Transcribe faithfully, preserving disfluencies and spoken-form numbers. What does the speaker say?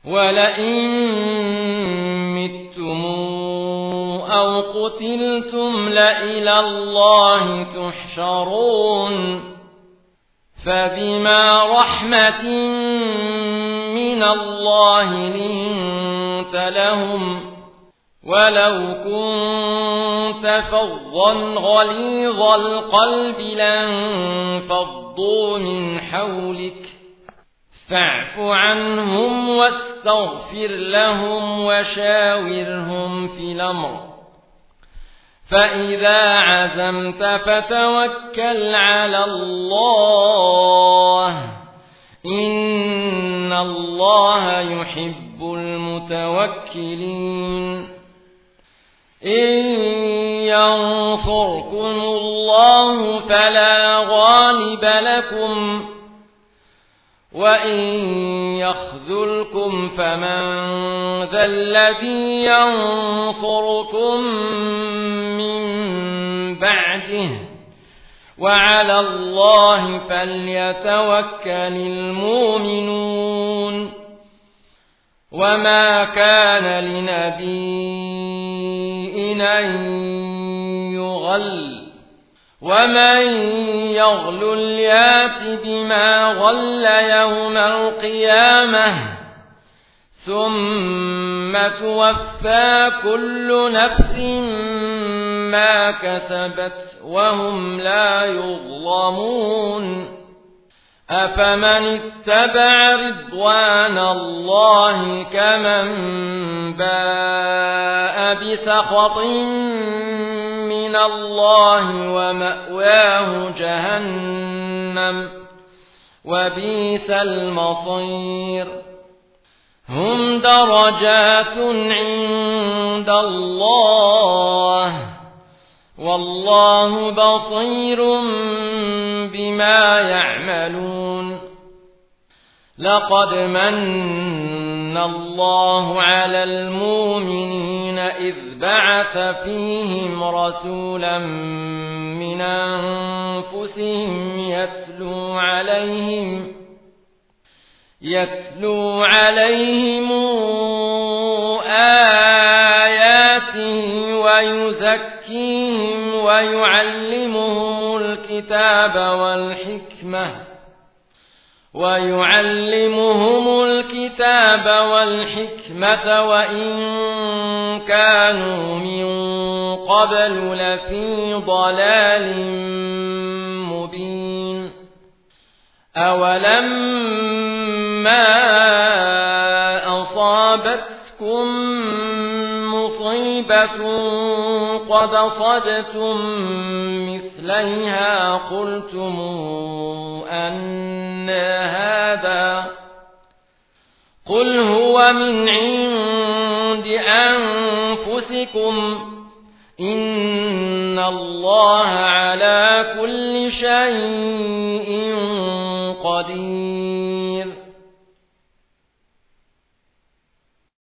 ولئن متم أو قتلتم لإلى الله تحشرون فبما رحمة من الله لنت لهم ولو كنت فظا غليظ القلب لانفضوا من حولك فاعف عنهم واستغفر لهم وشاورهم في الأمر فإذا عزمت فتوكل على الله إن الله يحب المتوكلين إن ينصركم الله فلا غالب لكم وإن يخذلكم فمن ذا الذي ينصركم من بعده وعلى الله فليتوكل المؤمنون وما كان لنبي أن يغل ومن يغل يات بما غل يوم القيامة ثم توفى كل نفس ما كسبت وهم لا يظلمون أفمن اتبع رضوان الله كمن باء بسخط من الله ومأواه جهنم وبئس المصير هم درجات عند الله والله بصير بما يعملون لقد من الله على المؤمنين إذ بعث فيهم رسولا من أنفسهم يتلو عليهم يتلو عليهم آياته ويزكيهم ويعلمهم الكتاب والحكمة ويعلمهم الكتاب والحكمة وإن كانوا من قبل لفي ضلال مبين أولما أصابتكم مصيبة قد أصبتم مثليها قلتم أن هذا قل هو من عند أنفسكم إن الله على كل شيء